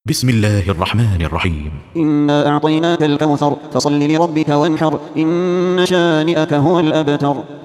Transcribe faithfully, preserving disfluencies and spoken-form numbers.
بسم الله الرحمن الرحيم. إنا أعطيناك الكوثر فصل لربك وانحر إن شانئك هو الأبتر.